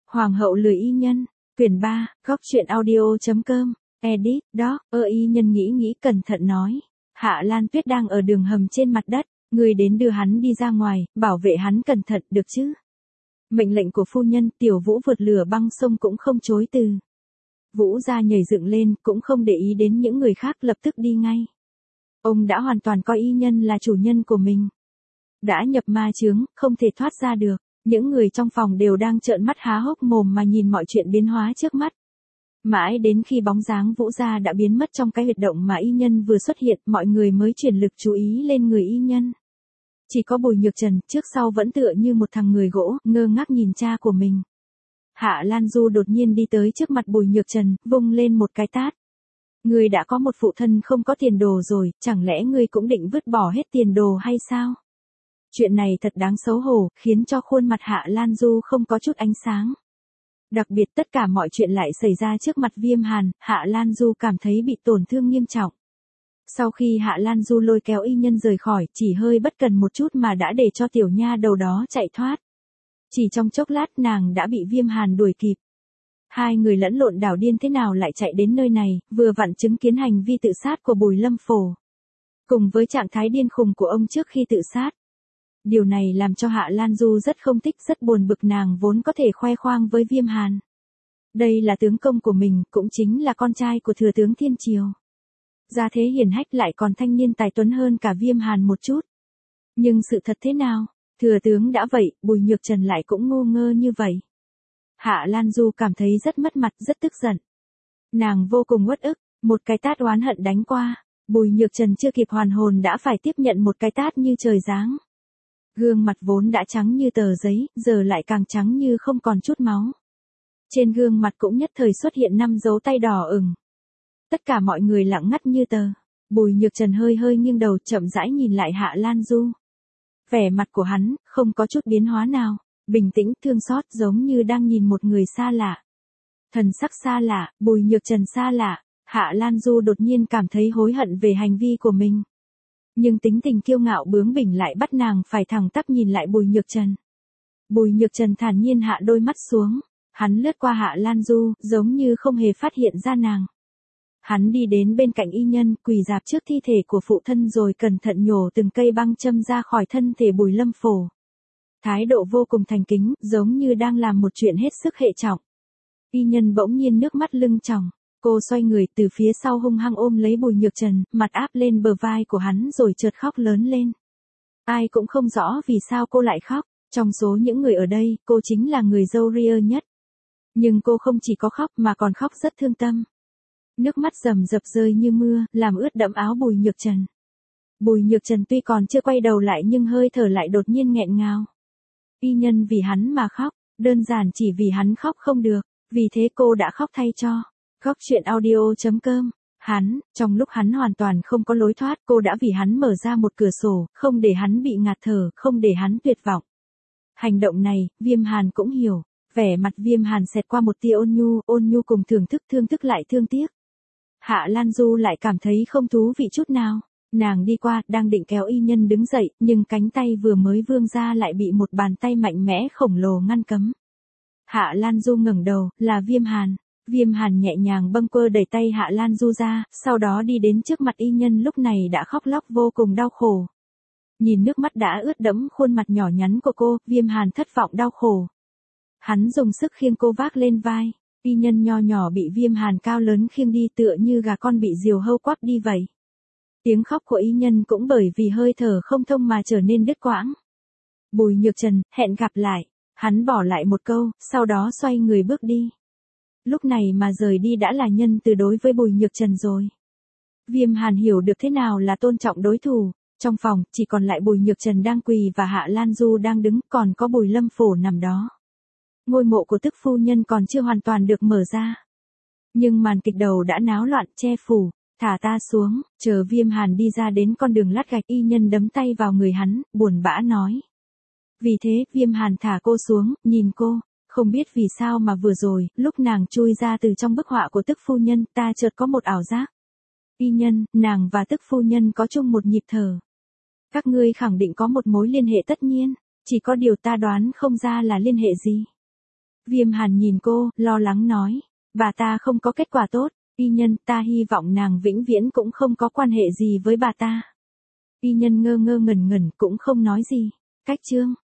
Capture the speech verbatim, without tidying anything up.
Hoàng hậu lười y nhân, quyển ba, góc truyện audio.com, edit, đó, ơ y nhân nghĩ nghĩ cẩn thận nói. Hạ Lan Tuyết đang ở đường hầm trên mặt đất, người đến đưa hắn đi ra ngoài, bảo vệ hắn cẩn thận, được chứ? Mệnh lệnh của phu nhân, Tiểu Vũ vượt lửa băng sông cũng không chối từ. Vũ ra nhảy dựng lên, cũng không để ý đến những người khác, lập tức đi ngay. Ông đã hoàn toàn coi y nhân là chủ nhân của mình. Đã nhập ma chướng, không thể thoát ra được. Những người trong phòng đều đang trợn mắt há hốc mồm mà nhìn mọi chuyện biến hóa trước mắt. Mãi đến khi bóng dáng Vũ gia đã biến mất trong cái huyệt động mà y nhân vừa xuất hiện, mọi người mới chuyển lực chú ý lên người y nhân. Chỉ có Bùi Nhược Trần, trước sau vẫn tựa như một thằng người gỗ, ngơ ngác nhìn cha của mình. Hạ Lan Du đột nhiên đi tới trước mặt Bùi Nhược Trần, vung lên một cái tát. Ngươi đã có một phụ thân không có tiền đồ rồi, chẳng lẽ ngươi cũng định vứt bỏ hết tiền đồ hay sao? Chuyện này thật đáng xấu hổ, khiến cho khuôn mặt Hạ Lan Du không có chút ánh sáng. Đặc biệt tất cả mọi chuyện lại xảy ra trước mặt Viêm Hàn, Hạ Lan Du cảm thấy bị tổn thương nghiêm trọng. Sau khi Hạ Lan Du lôi kéo y nhân rời khỏi, chỉ hơi bất cần một chút mà đã để cho tiểu nha đầu đó chạy thoát. Chỉ trong chốc lát nàng đã bị Viêm Hàn đuổi kịp. Hai người lẫn lộn đảo điên thế nào lại chạy đến nơi này, vừa vặn chứng kiến hành vi tự sát của Bùi Lâm Phổ. Cùng với trạng thái điên khùng của ông trước khi tự sát. Điều này làm cho Hạ Lan Du rất không thích, rất buồn bực, nàng vốn có thể khoe khoang với Viêm Hàn. Đây là tướng công của mình, cũng chính là con trai của thừa tướng Thiên Triều. Gia thế hiển hách lại còn thanh niên tài tuấn hơn cả Viêm Hàn một chút. Nhưng sự thật thế nào? Thừa tướng đã vậy, Bùi Nhược Trần lại cũng ngu ngơ như vậy. Hạ Lan Du cảm thấy rất mất mặt, rất tức giận. Nàng vô cùng uất ức, một cái tát oán hận đánh qua. Bùi Nhược Trần chưa kịp hoàn hồn đã phải tiếp nhận một cái tát như trời giáng. Gương mặt vốn đã trắng như tờ giấy, giờ lại càng trắng như không còn chút máu. Trên gương mặt cũng nhất thời xuất hiện năm dấu tay đỏ ửng. Tất cả mọi người lặng ngắt như tờ. Bùi Nhược Trần hơi hơi nghiêng đầu, chậm rãi nhìn lại Hạ Lan Du. Vẻ mặt của hắn, không có chút biến hóa nào, bình tĩnh, thương xót, giống như đang nhìn một người xa lạ. Thần sắc xa lạ, Bùi Nhược Trần xa lạ, Hạ Lan Du đột nhiên cảm thấy hối hận về hành vi của mình. Nhưng tính tình kiêu ngạo bướng bỉnh lại bắt nàng phải thẳng tắp nhìn lại Bùi Nhược Trần. Bùi Nhược Trần thản nhiên hạ đôi mắt xuống, hắn lướt qua Hạ Lan Du, giống như không hề phát hiện ra nàng. Hắn đi đến bên cạnh y nhân, quỳ rạp trước thi thể của phụ thân rồi cẩn thận nhổ từng cây băng châm ra khỏi thân thể Bùi Lâm Phổ. Thái độ vô cùng thành kính, giống như đang làm một chuyện hết sức hệ trọng. Y nhân bỗng nhiên nước mắt lưng tròng. Cô xoay người từ phía sau hung hăng ôm lấy Bùi Nhược Trần, mặt áp lên bờ vai của hắn rồi chợt khóc lớn lên. Ai cũng không rõ vì sao cô lại khóc, trong số những người ở đây, cô chính là người dâu ria nhất. Nhưng cô không chỉ có khóc mà còn khóc rất thương tâm. Nước mắt rầm rập rơi như mưa, làm ướt đẫm áo Bùi Nhược Trần. Bùi Nhược Trần tuy còn chưa quay đầu lại nhưng hơi thở lại đột nhiên nghẹn ngào. Y nhân vì hắn mà khóc, đơn giản chỉ vì hắn khóc không được, vì thế cô đã khóc thay cho. Góc truyện audio.com, hắn, trong lúc hắn hoàn toàn không có lối thoát, cô đã vì hắn mở ra một cửa sổ, không để hắn bị ngạt thở, không để hắn tuyệt vọng. Hành động này, Viêm Hàn cũng hiểu, vẻ mặt Viêm Hàn xẹt qua một tia ôn nhu, ôn nhu cùng thưởng thức, thương thức lại thương tiếc. Hạ Lan Du lại cảm thấy không thú vị chút nào, nàng đi qua, đang định kéo y nhân đứng dậy, nhưng cánh tay vừa mới vươn ra lại bị một bàn tay mạnh mẽ khổng lồ ngăn cấm. Hạ Lan Du ngẩng đầu, là Viêm Hàn. Viêm Hàn nhẹ nhàng bâng quơ đẩy tay Hạ Lan Du ra, sau đó đi đến trước mặt y nhân lúc này đã khóc lóc vô cùng đau khổ. Nhìn nước mắt đã ướt đẫm khuôn mặt nhỏ nhắn của cô, Viêm Hàn thất vọng đau khổ. Hắn dùng sức khiêng cô vác lên vai, y nhân nho nhỏ bị Viêm Hàn cao lớn khiêng đi tựa như gà con bị diều hâu quắp đi vậy. Tiếng khóc của y nhân cũng bởi vì hơi thở không thông mà trở nên đứt quãng. Bùi Nhược Trần, hẹn gặp lại, hắn bỏ lại một câu, sau đó xoay người bước đi. Lúc này mà rời đi đã là nhân từ đối với Bùi Nhược Trần rồi. Viêm Hàn hiểu được thế nào là tôn trọng đối thủ. Trong phòng, chỉ còn lại Bùi Nhược Trần đang quỳ và Hạ Lan Du đang đứng, còn có Bùi Lâm Phổ nằm đó. Ngôi mộ của tức phu nhân còn chưa hoàn toàn được mở ra. Nhưng màn kịch đầu đã náo loạn, che phủ, thả ta xuống, chờ Viêm Hàn đi ra đến con đường lát gạch, y nhân đấm tay vào người hắn, buồn bã nói. Vì thế, Viêm Hàn thả cô xuống, nhìn cô. Không biết vì sao mà vừa rồi, lúc nàng chui ra từ trong bức họa của tức phu nhân, ta chợt có một ảo giác. Y nhân, nàng và tức phu nhân có chung một nhịp thở. Các ngươi khẳng định có một mối liên hệ tất nhiên, chỉ có điều ta đoán không ra là liên hệ gì. Viêm Hàn nhìn cô, lo lắng nói. Bà ta không có kết quả tốt. Y Nhân, ta hy vọng nàng vĩnh viễn cũng không có quan hệ gì với bà ta. Y Nhân ngơ ngơ ngẩn ngẩn cũng không nói gì. Cách chương.